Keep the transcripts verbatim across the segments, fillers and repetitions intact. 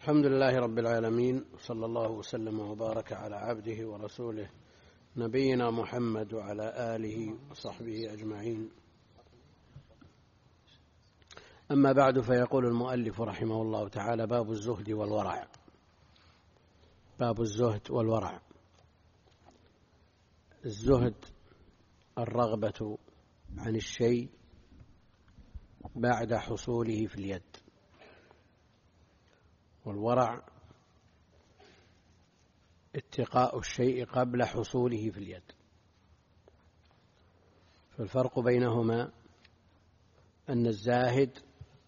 الحمد لله رب العالمين، صلى الله وسلم وبارك على عبده ورسوله نبينا محمد وعلى آله وصحبه أجمعين. أما بعد، فيقول المؤلف رحمه الله تعالى: باب الزهد والورع. باب الزهد والورع. الزهد الرغبة عن الشيء بعد حصوله في اليد، والورع اتقاء الشيء قبل حصوله في اليد. فالفرق بينهما أن الزاهد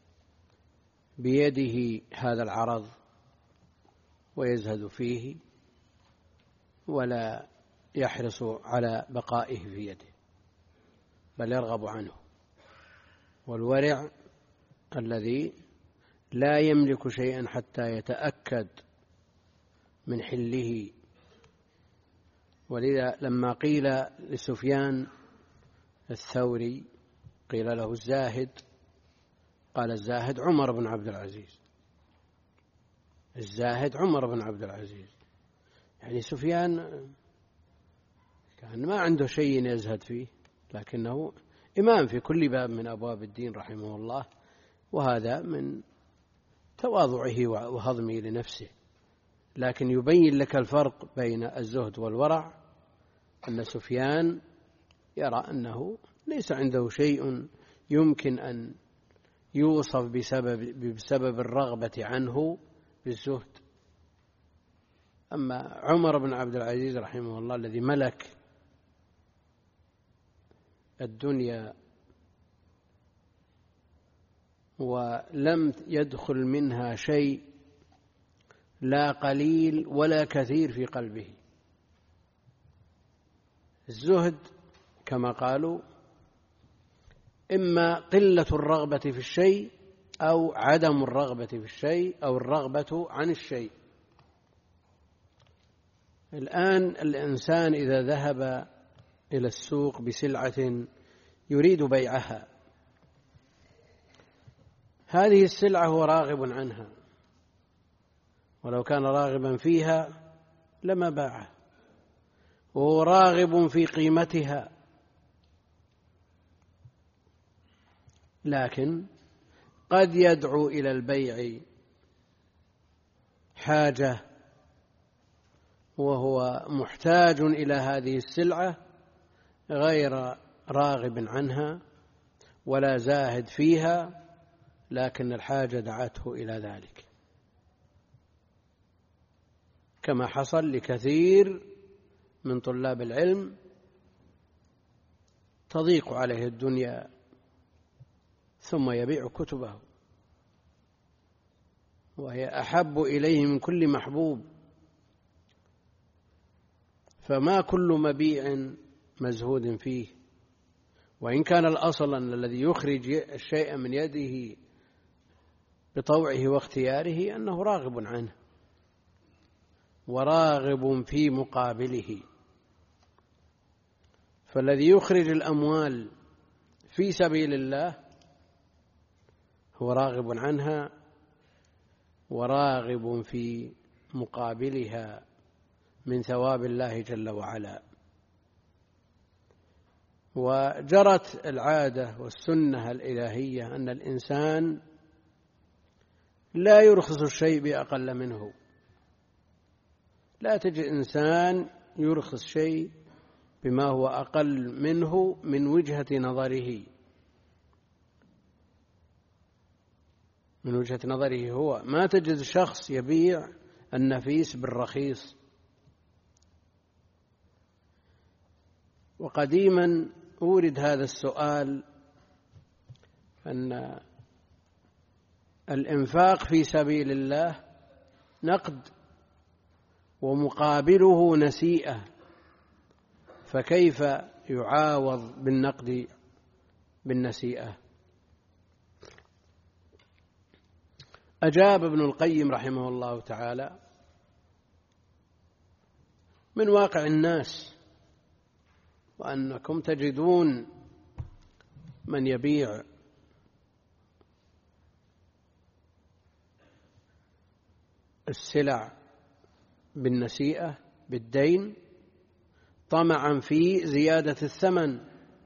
بيده هذا العرض ويزهد فيه ولا يحرص على بقائه في يده، بل يرغب عنه. والورع الذي لا يملك شيئا حتى يتأكد من حله. ولذا لما قيل لسفيان الثوري، قيل له الزاهد، قال: الزاهد عمر بن عبد العزيز. الزاهد عمر بن عبد العزيز، يعني سفيان كان ما عنده شيء يزهد فيه، لكنه إمام في كل باب من أبواب الدين رحمه الله، وهذا من تواضعه وهضمه لنفسه. لكن يبين لك الفرق بين الزهد والورع أن سفيان يرى أنه ليس عنده شيء يمكن أن يوصف بسبب, بسبب الرغبة عنه بالزهد. أما عمر بن عبد العزيز رحمه الله الذي ملك الدنيا ولم يدخل منها شيء لا قليل ولا كثير في قلبه. الزهد كما قالوا إما قلة الرغبة في الشيء أو عدم الرغبة في الشيء أو الرغبة عن الشيء. الآن الإنسان إذا ذهب إلى السوق بسلعة يريد بيعها، هذه السلعة هو راغب عنها، ولو كان راغبا فيها لما باعها، وهو راغب في قيمتها، لكن قد يدعو إلى البيع حاجة وهو محتاج إلى هذه السلعة غير راغب عنها ولا زاهد فيها، لكن الحاجة دعته إلى ذلك، كما حصل لكثير من طلاب العلم تضيق عليه الدنيا ثم يبيع كتبه وهي أحب إليه من كل محبوب. فما كل مبيع مزهود فيه، وإن كان الأصل أن الذي يخرج الشيء من يده بطوعه واختياره أنه راغب عنه وراغب في مقابله. فالذي يخرج الأموال في سبيل الله هو راغب عنها وراغب في مقابلها من ثواب الله جل وعلا. وجرت العادة والسنة الإلهية أن الإنسان لا يرخص الشيء بأقل منه. لا تجد إنسان يرخص شيء بما هو أقل منه من وجهة نظره من وجهة نظره هو. ما تجد شخص يبيع النفيس بالرخيص. وقديما أورد هذا السؤال أن الإنفاق في سبيل الله نقد ومقابله نسيئة، فكيف يعاوض بالنقد بالنسيئة؟ أجاب ابن القيم رحمه الله تعالى: من واقع الناس، وأنكم تجدون من يبيع السلع بالنسيئة بالدين طمعا في زيادة الثمن،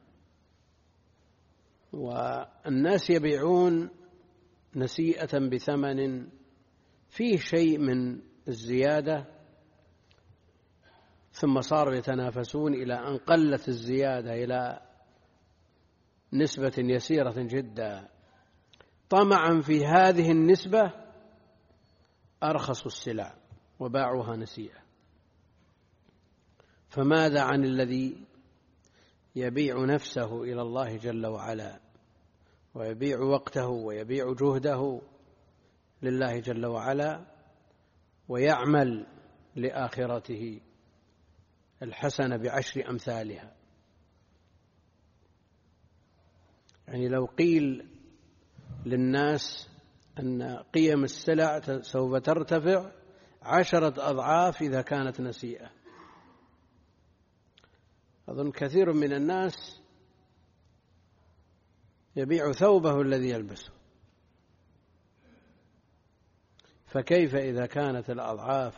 والناس يبيعون نسيئة بثمن فيه شيء من الزيادة، ثم صاروا يتنافسون إلى أن قلت الزيادة إلى نسبة يسيرة جدا، طمعا في هذه النسبة أرخصوا السلع وباعوها نسيئة. فماذا عن الذي يبيع نفسه إلى الله جل وعلا، ويبيع وقته ويبيع جهده لله جل وعلا، ويعمل لآخرته الحسنة بعشر أمثالها؟ يعني لو قيل للناس أن قيم السلع سوف ترتفع عشرة أضعاف إذا كانت نسيئة، أظن كثير من الناس يبيع ثوبه الذي يلبسه، فكيف إذا كانت الأضعاف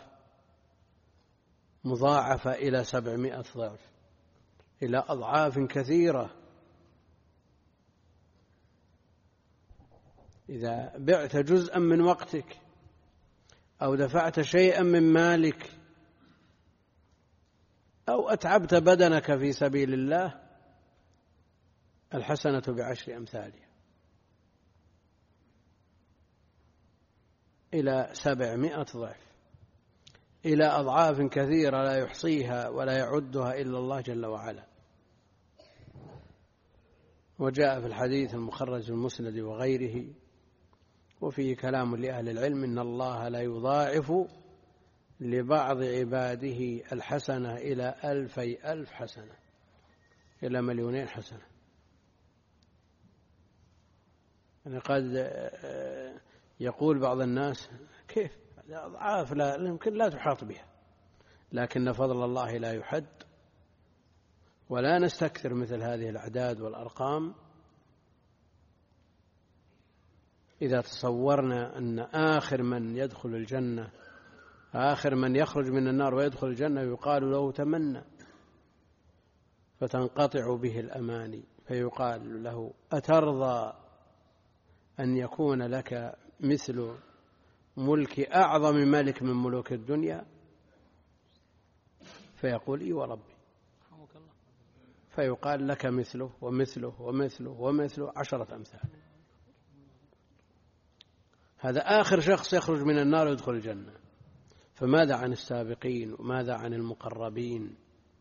مضاعفة إلى سبعمائة ضعف، إلى أضعاف كثيرة؟ إذا بعت جزءا من وقتك أو دفعت شيئا من مالك أو أتعبت بدنك في سبيل الله، الحسنة بعشر أمثالها إلى سبعمائة ضعف، إلى أضعاف كثيرة لا يحصيها ولا يعدها إلا الله جل وعلا. وجاء في الحديث المخرج في المسند وغيره، وفيه كلام لأهل العلم، إن الله لا يضاعف لبعض عباده الحسنة إلى ألفي ألف حسنة، إلى مليونين حسنة. يعني قد يقول بعض الناس كيف أضعاف لا يمكن لا تحاط بها، لكن فضل الله لا يحد، ولا نستكثر مثل هذه الأعداد والأرقام. إذا تصورنا أن آخر من يدخل الجنة، آخر من يخرج من النار ويدخل الجنة يقال له تمنى، فتنقطع به الأماني، فيقال له أترضى أن يكون لك مثل ملك أعظم ملك من ملوك الدنيا؟ فيقول إي وربي. فيقال لك مثله ومثله ومثله ومثله عشرة أمثال. هذا آخر شخص يخرج من النار ويدخل الجنة، فماذا عن السابقين وماذا عن المقربين؟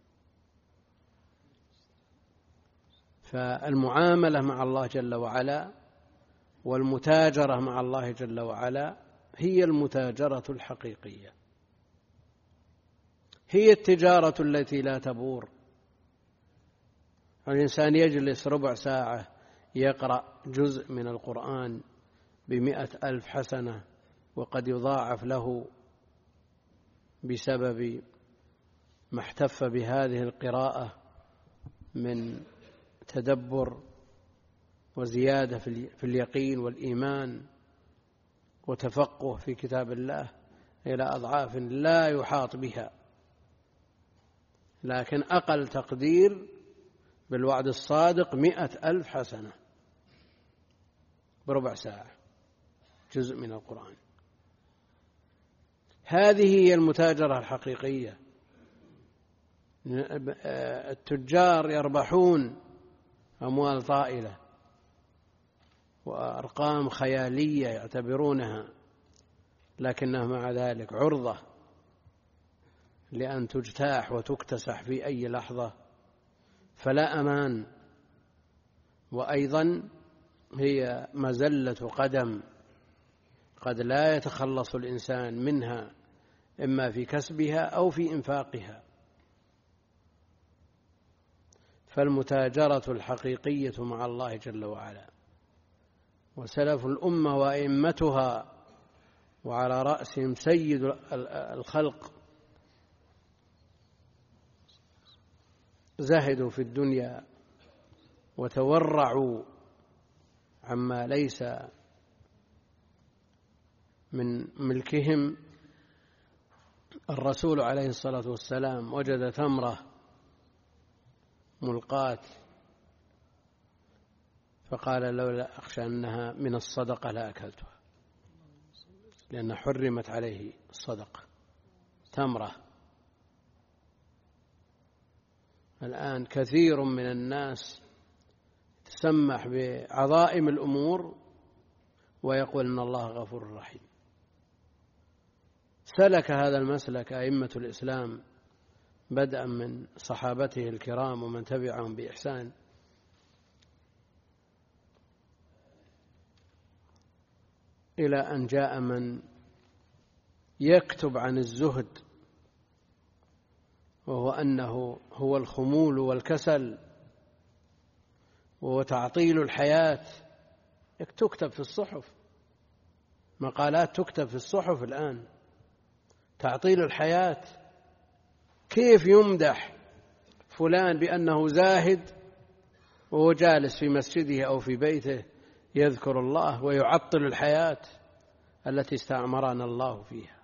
فالمعاملة مع الله جل وعلا والمتاجرة مع الله جل وعلا هي المتاجرة الحقيقية، هي التجارة التي لا تبور. الإنسان يجلس ربع ساعة يقرأ جزء من القرآن بمئة ألف حسنة، وقد يضاعف له بسبب ما احتف بهذه القراءة من تدبر وزيادة في اليقين والإيمان وتفقه في كتاب الله إلى أضعاف لا يحاط بها. لكن أقل تقدير بالوعد الصادق مئة ألف حسنة بربع ساعة جزء من القرآن. هذه هي المتاجرة الحقيقية. التجار يربحون أموال طائلة وأرقام خيالية يعتبرونها، لكنها مع ذلك عرضة لأن تجتاح وتكتسح في أي لحظة، فلا أمان. وأيضا هي مزلة قدم قد لا يتخلص الإنسان منها، إما في كسبها أو في إنفاقها. فالمتاجرة الحقيقية مع الله جل وعلا، وسلف الأمة وأئمتها وعلى رأسهم سيد الخلق زهدوا في الدنيا وتورعوا عما ليس من ملكهم الرسول عليه الصلاة والسلام وجد تمرة ملقاة فقال لولا أخشى أنها من الصدقة لأكلتها، لأن حرمت عليه الصدقة تمرة. الآن كثير من الناس تسمح بعظائم الأمور ويقول إن الله غفور رحيم. سلك هذا المسلك أئمة الإسلام بدءا من صحابته الكرام ومن تبعهم بإحسان إلى أن جاء من يكتب عن الزهد وهو أنه هو الخمول والكسل وهو تعطيل الحياة. تكتب في الصحف مقالات، تكتب في الصحف الآن تعطيل الحياة. كيف يمدح فلان بأنه زاهد وهو جالس في مسجده أو في بيته يذكر الله ويعطل الحياة التي استعمرنا الله فيها؟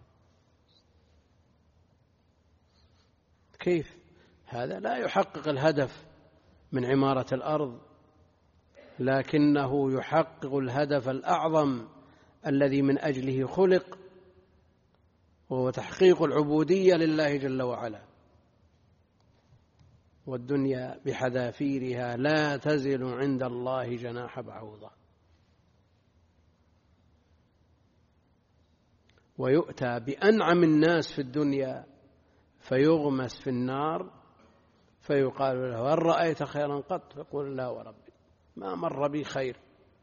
كيف هذا؟ لا يحقق الهدف من عمارة الأرض، لكنه يحقق الهدف الأعظم الذي من أجله خلق، وهو تحقيق العبودية لله جل وعلا. والدنيا بحذافيرها لا تزل عند الله جناح بعوضة. ويؤتى بأنعم الناس في الدنيا فيغمس في النار فيقال له هل رأيت خيرا قط؟ فيقول لا وربي ما مر بي خير.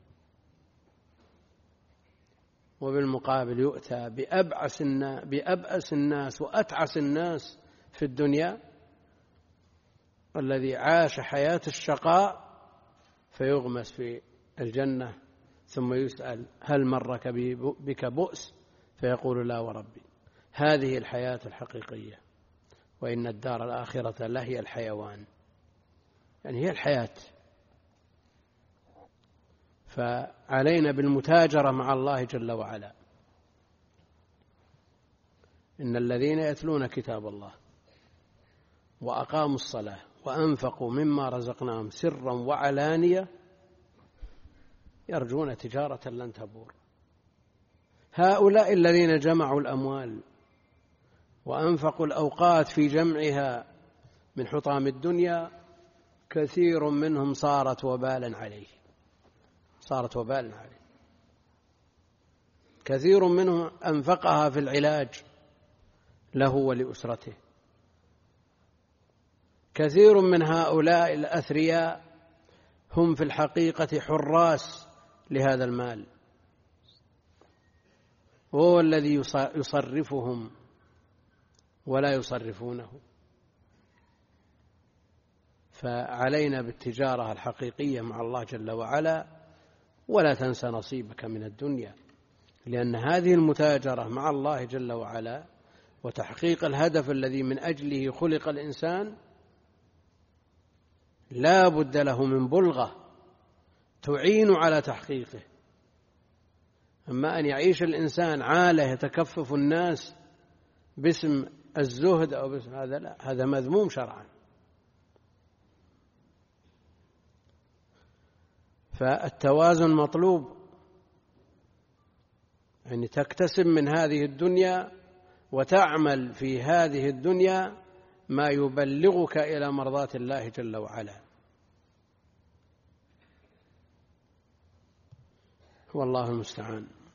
وبالمقابل يؤتى بأبعس الناس, بأبأس الناس وأتعس الناس في الدنيا الذي عاش حياة الشقاء فيغمس في الجنة ثم يسأل هل مرك بك بؤس؟ فيقول لا وربي. هذه الحياة الحقيقية، وإن الدار الآخرة لهي الحيوان، يعني هي الحياة. فعلينا بالمتاجرة مع الله جل وعلا. إن الذين يتلون كتاب الله وأقاموا الصلاة وأنفقوا مما رزقناهم سرا وعلانية يرجون تجارة لن تبور. هؤلاء الذين جمعوا الأموال وأنفقوا الأوقات في جمعها من حطام الدنيا كثير منهم صارت وبالا عليه صارت وبالا عليه كثير منهم أنفقها في العلاج له ولأسرته. كثير من هؤلاء الأثرياء هم في الحقيقة حراس لهذا المال، وهو الذي يصرفهم ولا يصرفونه. فعلينا بالتجارة الحقيقية مع الله جل وعلا، ولا تنسى نصيبك من الدنيا، لأن هذه المتاجرة مع الله جل وعلا وتحقيق الهدف الذي من أجله خلق الإنسان لا بد له من بلغة تعين على تحقيقه. أما أن يعيش الإنسان عالة يتكفف الناس باسم الزهد أو باسم هذا، لا، هذا مذموم شرعا. فالتوازن مطلوب، يعني تكتسب من هذه الدنيا وتعمل في هذه الدنيا ما يبلغك إلى مرضاة الله جل وعلا. والله المستعان.